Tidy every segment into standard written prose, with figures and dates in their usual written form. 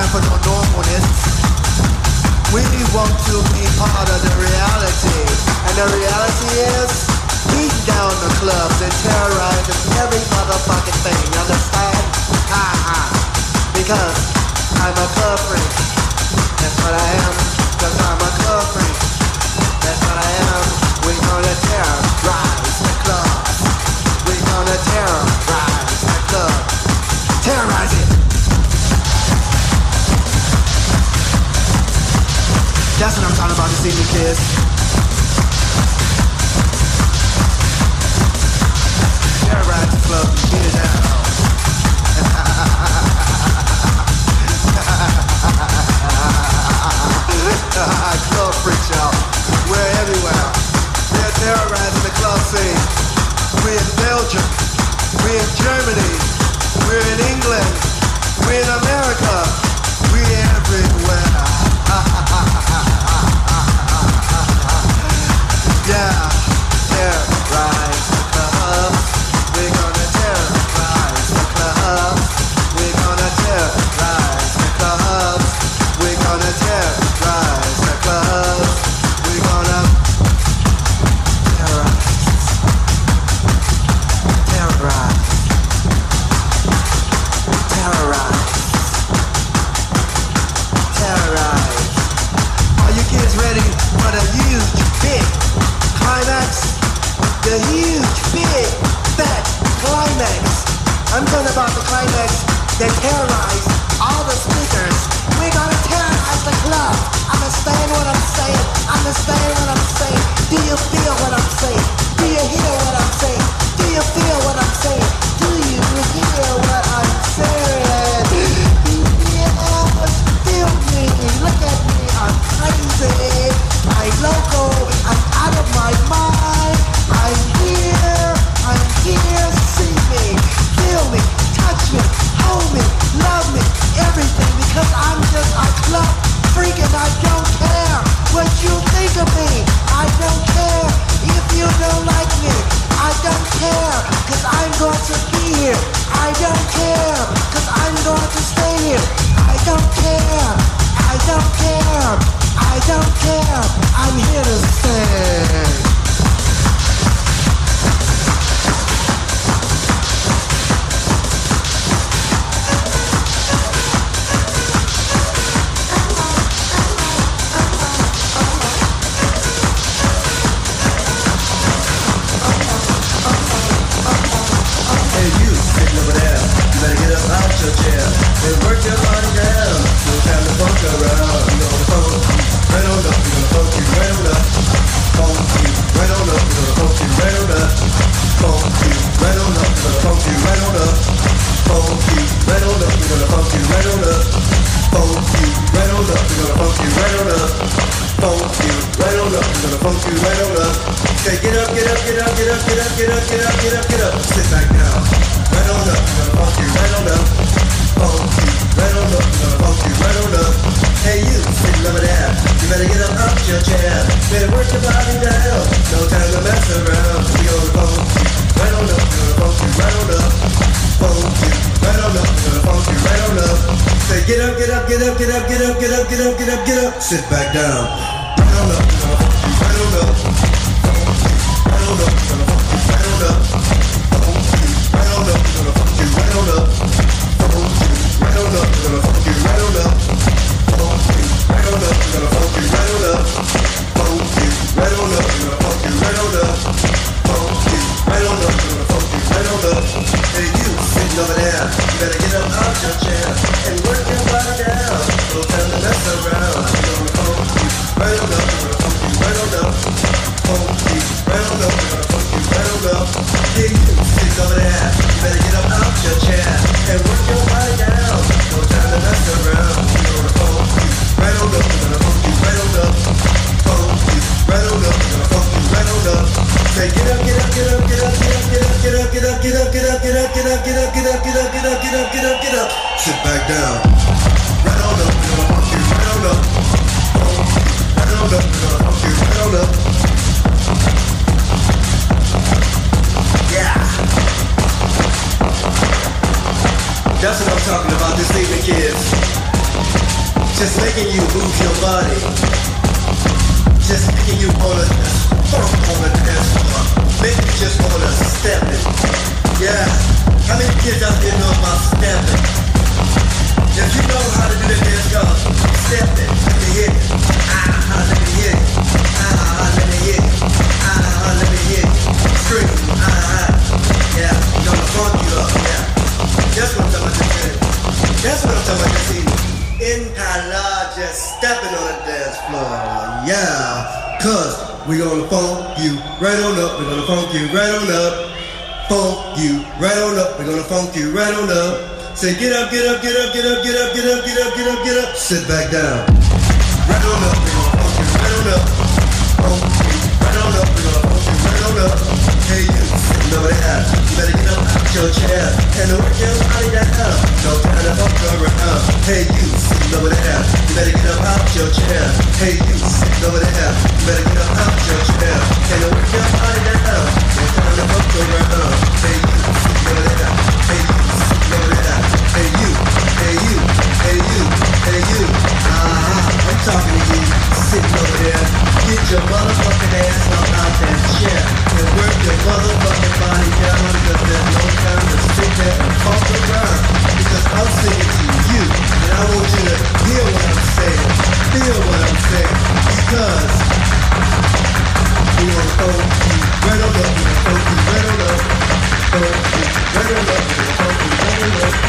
for no normalness. We want to be part of the reality. And the reality is beating down the clubs and terrorizing every motherfucking thing. You understand? Ha ha. Because I'm a club freak. That's what I am. Because I'm a club freak. That's what I am. We're gonna terrorize the clubs. We're gonna terrorize the club. Terrorize it. That's what I'm talking about this evening, kids. Terrorize the club and get it down. Club freaks, y'all. We're everywhere. We're terrorizing the club scene. We're in Belgium. We're in Germany. We're in England. We're in America. We're everywhere. Yeah, terrorize the club. We're gonna terrorize the club. We're gonna terrorize the club. We're gonna terrorize the club. We're gonna terrorize. Terrorize. Terrorize. Terrorize. Are you kids ready for the huge, big climax? The huge, big, fat climax. I'm talking about the climax that terrorized all the speakers. We're gonna terrorize the club. Understand what I'm saying? Understand what I'm saying? Do you feel what I'm saying? Do you hear what I'm saying? Do you feel what I'm saying? Do you hear what I'm saying? Yes, feel me. Look at me. I'm crazy. I'm loco. I'm out of my mind. I'm here. See me. Feel me. Touch me. Hold me. Love me. Everything. Because I'm just a club freak and I don't care what you think of me. I don't care if you don't like me. I don't care because I'm going to be here. I don't care because I'm going to stay here. I don't care. I don't care. I don't care. I'm here to stay. Your chair and work your body down. No time to funk around. We gonna funk you right on up. We gonna funk you right on up. Funk you right on up. We gonna funk you right on up. Funk you right on up. We gonna funk you right on up. Funk you right on up. We gonna funk you right on up. Funk you right on up. We gonna funk you right on up. Funk you right on up. We gonna funk you right on up. Say get up, get up, get up, get up, get up, get up, get up, get up, get up. Sit back down. Right on up. We gonna funk you right on up. Funk you right on up. We gonna funk you right on up. Hey you, sitting over there. You better get up out your chair. Better work your body down. No time to mess around. We gonna funk you right on up. We gonna funk you right on up. Funk you right on up. We gonna funk you right on up. Say get up, get up, get up, get up, get up, get up, get up, get up, get up. Sit back down. Right on up. We gonna funk you right on up. Right on up. We gonna funk you right on up. Funk you right on up. We gonna funk you right on up. Funk you right on up. We gonna funk you right on up. Funk you right on up. We gonna funk you right on up. Funk you right on up. We gonna funk you right on up. Funk you right on up. We gonna funk you right on up. Hey you sitting over there, you better get up out your chair and work your body down. No time to mess around. We gonna funk you right on up. We gonna funk you right on up. Funk you right on up. We gonna funk you right on up. Hey you sitting over there, you better get up out your chair and work your body down. No time to mess around. We gonna funk you right on up. We gonna funk you right on up. Funk you right on up. We gonna funk you right on up. Say get up, get up, get up, get up, get up, get up, get up, get up, get up, get up, get up, get up, get up, get up, get up, get up, get up, get up, get up. Sit back down. Right on up. We gonna funk you right on up. Right on up. We gonna funk you right on up. Yeah. That's what I'm talking about this evening, kids. just making you move your body, just making you wanna funk on the dance floor, make you just wanna step it. Yeah, how many kids out there know about stepping? If you know how to do the dance, go step it, let me hit it. Let me hit it. Let me hit it. Let me hit it. Scream, yeah, gonna funk you up, yeah. That's what I'm talking about this evening. That's what I'm talking about this evening. In Kala, just stepping on the dance floor, yeah. Cause we gonna funk you right on up, we gonna funk you right on up. Funk you right on up, we gonna funk you right on up. Say get up, get up, get up, get up, get up, get up, get up, get up, get up. Sit back down. Right on up, we gonna funk you right on up. Funk you right on up, we gonna funk you right on up. Hey you, sitting over there, you better get up out your chair and work your body that up. No time to fuck around. Hey you, sitting over there, you better get up out your chair. Hey you, sitting over there, you better get up out your chair and work your body that up. No time to fuck around. Hey you, sitting over there, hey you, sitting over there. Hey you, hey you, hey you, hey you. I'm talking to you, sitting over there. Get your motherfucking ass up out that chair and work your motherfucking body down, because there's no time to sit there and fuck around. Because I'm singing to you, and I want you to hear what I'm saying, feel what I'm saying, because we gonna funk you right on up, we gonna funk you right on up, funk you right on up, we gonna funk you right on up.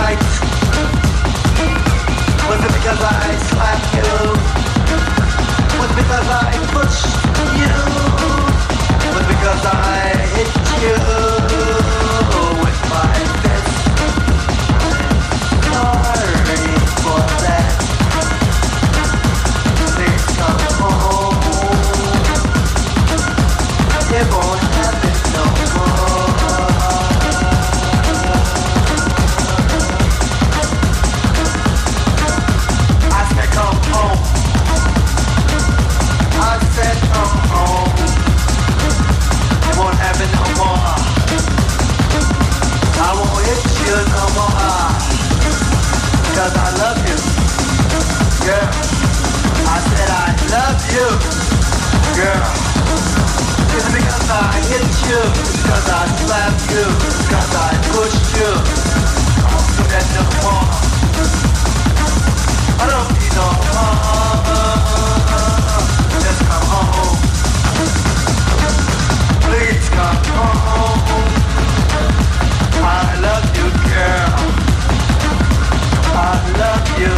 night? Was it because I slapped you? Was it because I pushed you? Was it because I hit you with my fist? Sorry for that. Please come home. It won't happen no more. I said come home. I said come home. It won't happen no more. I won't hit you no more. Cause I love you. Girl. I said I love you. Girl. It's because I hit you, because I slapped you, because I pushed you. I won't do that no more. I don't need no more. Just come home. Please come home. I love you, girl. I love you.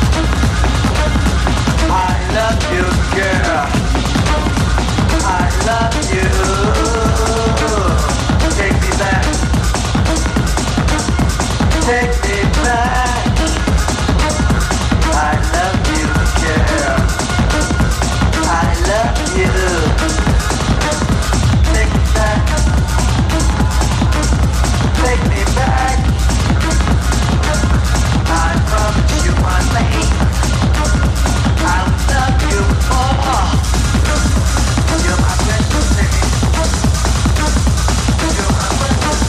I love you, girl. I love you. Take me back. Take me back. I love you, girl. I love you. Take me back. Take me back. I promise you one thing. I'll love you more. You're my precious thing. You're my precious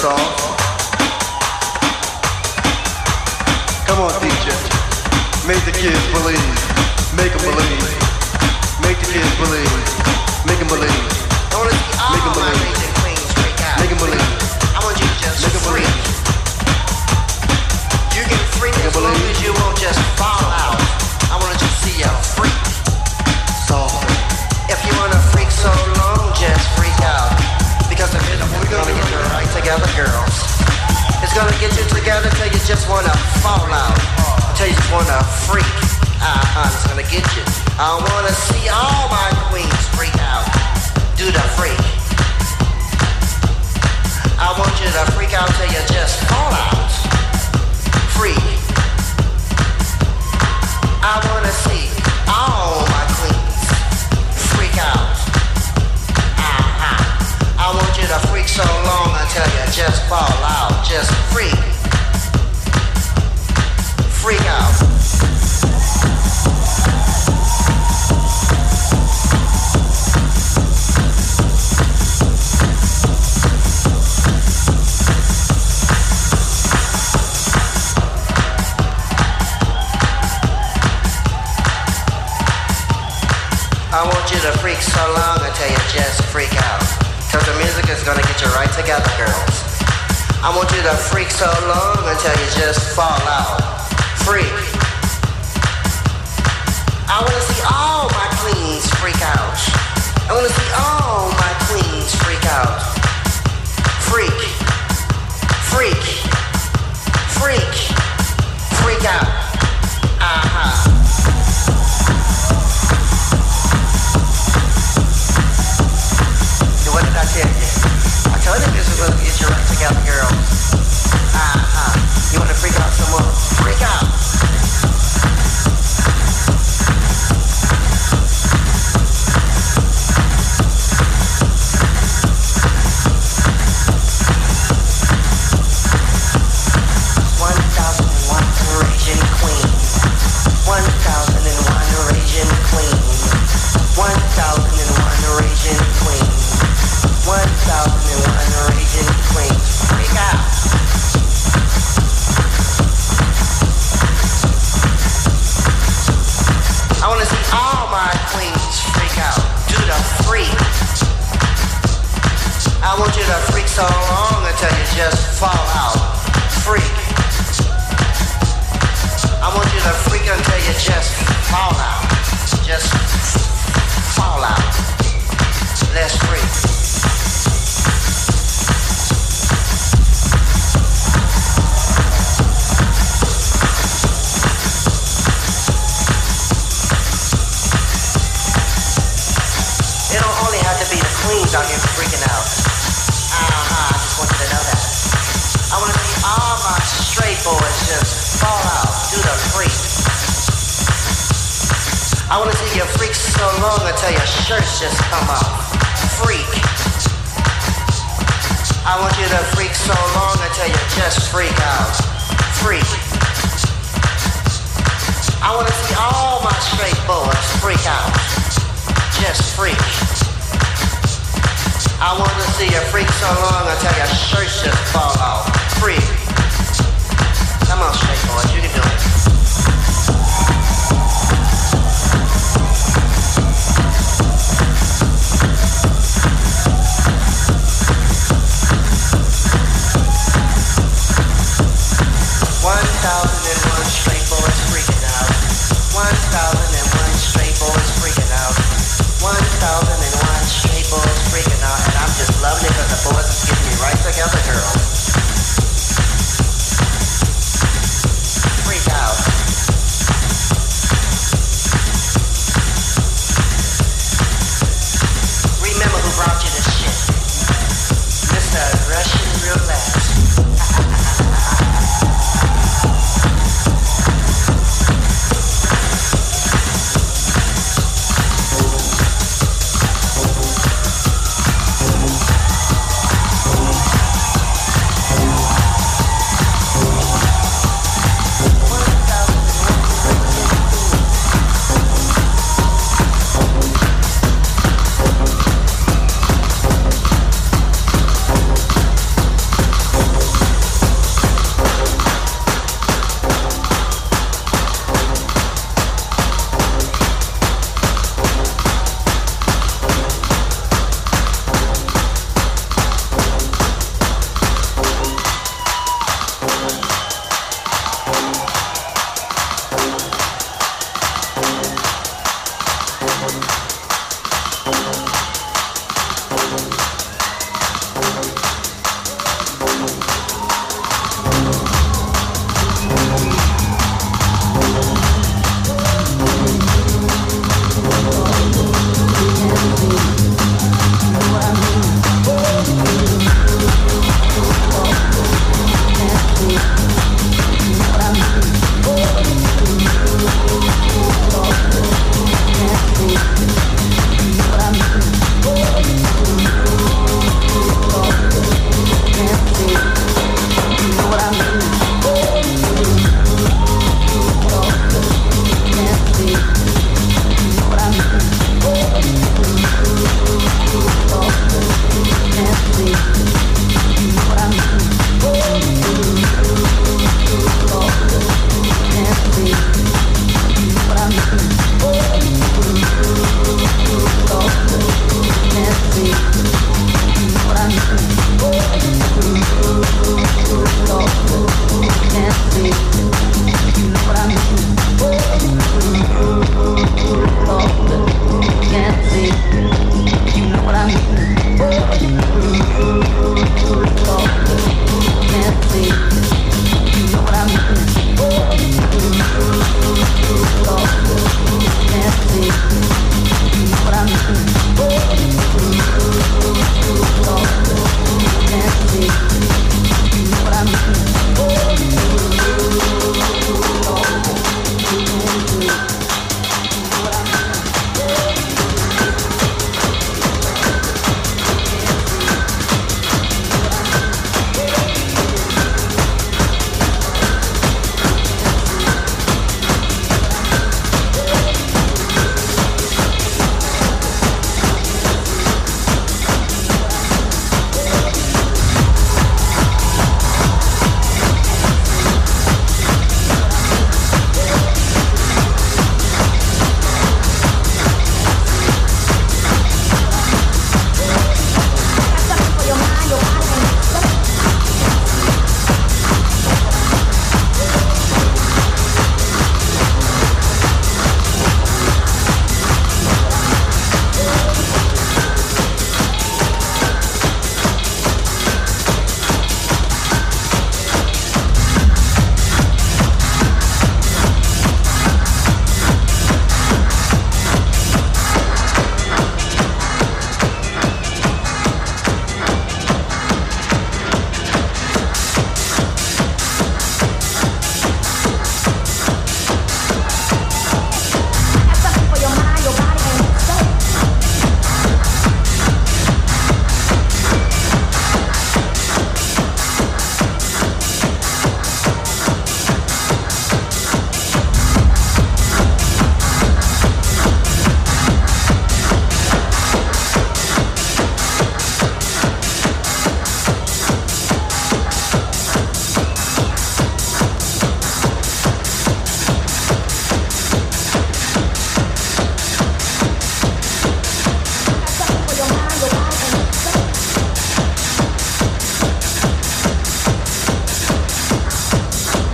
song? Come on, DJ. Make the kids believe. Make them believe. Make the kids believe. Make them believe. I want to see all Make 'em my believe. kings and queens freak out. Make them believe. I want you to just Make 'em freak. believe. You can freak Make 'em as long believe. as you won't just fall out. I want to just see you freak. Softly. If you want to freak so long, just freak out. Because the rhythm is going to get you right together, girls. It's going to get you together till you just want to fall out. Till you just want to freak. It's going to get you. I want to see all my queens freak out. Do the freak. I want you to freak out till you just fall out. Freak. I want to see all my queens freak out. I want you to freak so long until you just fall out. Just freak. Freak out. I want you to freak so long until you just freak out. Cause the music is gonna get you right together, girls. I want you to freak so long until you just fall out. Freak. I wanna see all my queens freak out. I wanna see all my queens freak out. Freak. Freak. Freak. Freak out. What did I tell you? I told you this was going to get you right together, girl. You want to freak out some more? Freak out. I want you to freak so long until you just fall out. Freak. I want you to freak until you just fall out. Just fall out. Let's freak. It don't only have to be the queens out here freaking out. I just want you to know that. I want to see all my straight boys just fall out, do the freak. I want to see you freak so long until your shirts just come off. Freak. I want you to freak so long until you just freak out. Freak. I want to see all my straight boys freak out. Just freak. I want to see you freak so long until your shirts just fall off. Freak. Come on, straight boys, you can do it. Straight boys freaking out. 1,001 straight boys freaking out. 1,001 straight boys freaking out. And I'm just loving it because the boys is getting me right together, girls. Freak out.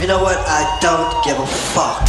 know what? I don't give a fuck.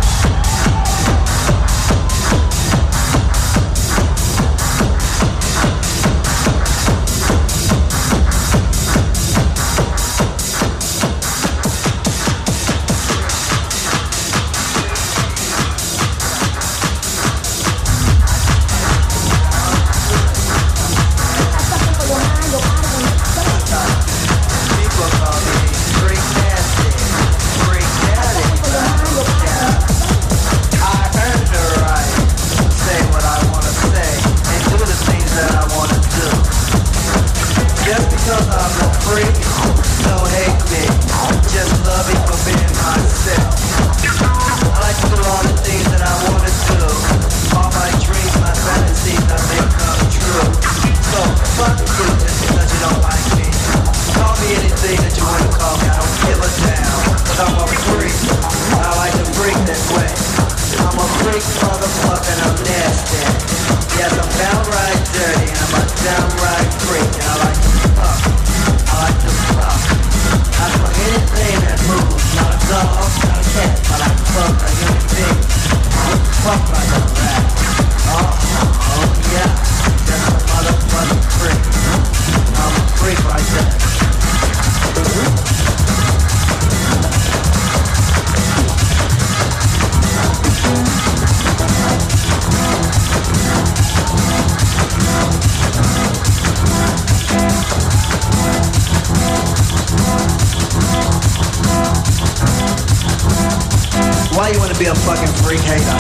Why you wanna be a fucking freak hater?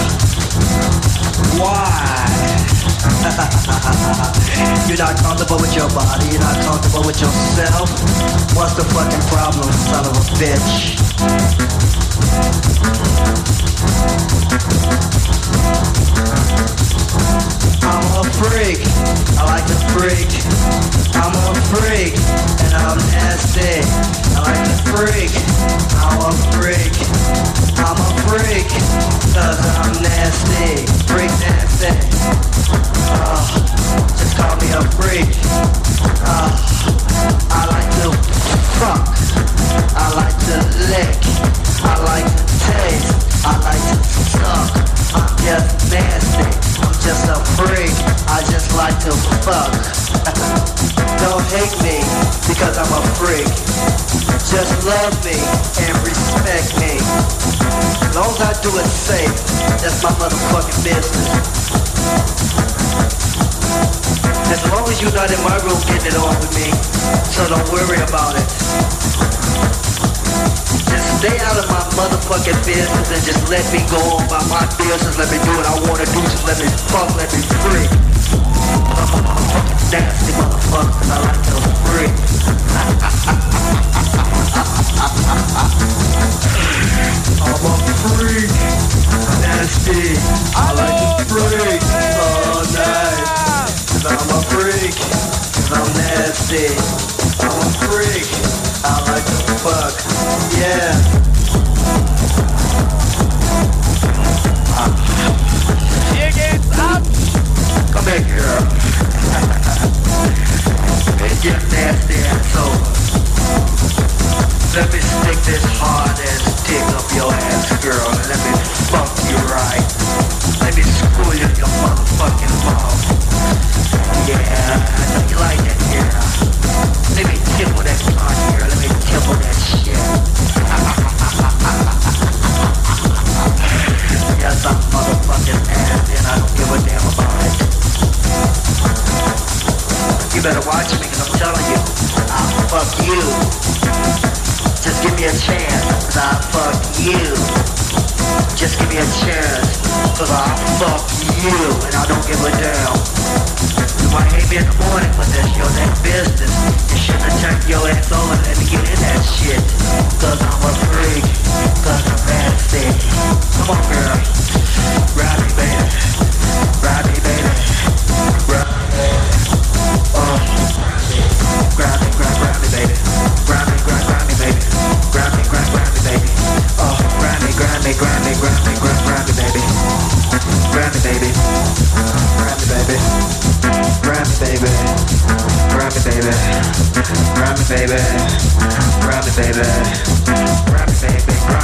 Why? You're not comfortable with your body, you're not comfortable with yourself. What's the fucking problem, son of a bitch? I'm a freak, I like to freak. I'm a freak, and I'm nasty. I like to freak, I'm a freak. I'm a freak, cause I'm nasty. Freak nasty. Just call me a freak. I like to fuck. I like to lick. I like to taste. I like to suck. I'm just nasty. I'm just a freak. I just like to fuck. Don't hate me because I'm a freak. Just love me and respect me. As long as I do it safe, that's my motherfucking business. As long as you're not in my room getting it on with me, so don't worry about it. Just stay out of my motherfucking business and just let me go on by my business. Let me do what I wanna do, just let me fuck, let me free. I'm a motherfucking nasty motherfucker, cause I like to free. I'm a freak, nasty. I like to freak all night. Cause I'm a freak, cause I'm nasty. I'm a freak, I like to fuck, yeah. Hier geht's ab! Come here, girl. And get nasty asshole. Let me stick this hard ass dick up your ass, girl, and let me fuck you right. Let me screw you in your motherfucking mouth. Yeah, I know you like that, girl. Let me tipple that part, girl. Let me tipple that shit. Yes, I'm motherfucking ass, and I don't give a damn about it. You better watch me, cause I'm telling you, I'll fuck you. Just give me a chance, cause I'll fuck you. Just give me a chance, cause I'll fuck you, and I don't give a damn. You might hate me in the morning, but that's your next business. You shouldn't have turned your ass over and let me get in that shit. Cause I'm a freak, cause I'm nasty. Come on, girl. Ride me, baby. Ride me, baby. Ride me. Grab me, grab me, baby. Grab me, grab me, baby. Grab me, grab me, baby. Oh, grab me, grab me, grab me, grab me, grab me, baby. Grab me, baby. Grab me, baby. Grab me, baby. Grab me, baby. Grab me, baby. Grab me, baby. Grab me, baby. Grab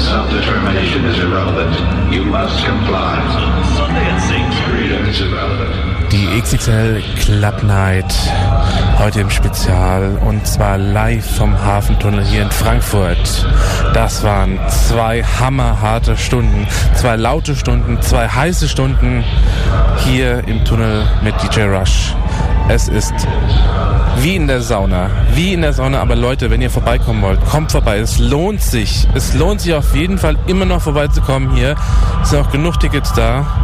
Self-determination is irrelevant. You must comply. Freedom is irrelevant. Die XXL Club Night heute im Spezial und zwar live vom Hafentunnel hier in Frankfurt. Das waren 2 hammerharte Stunden, 2 laute Stunden, 2 heiße Stunden hier im Tunnel mit DJ Rush. Es ist wie in der Sauna, aber Leute, wenn ihr vorbeikommen wollt, kommt vorbei, es lohnt sich auf jeden Fall immer noch vorbeizukommen hier, es sind auch genug Tickets da.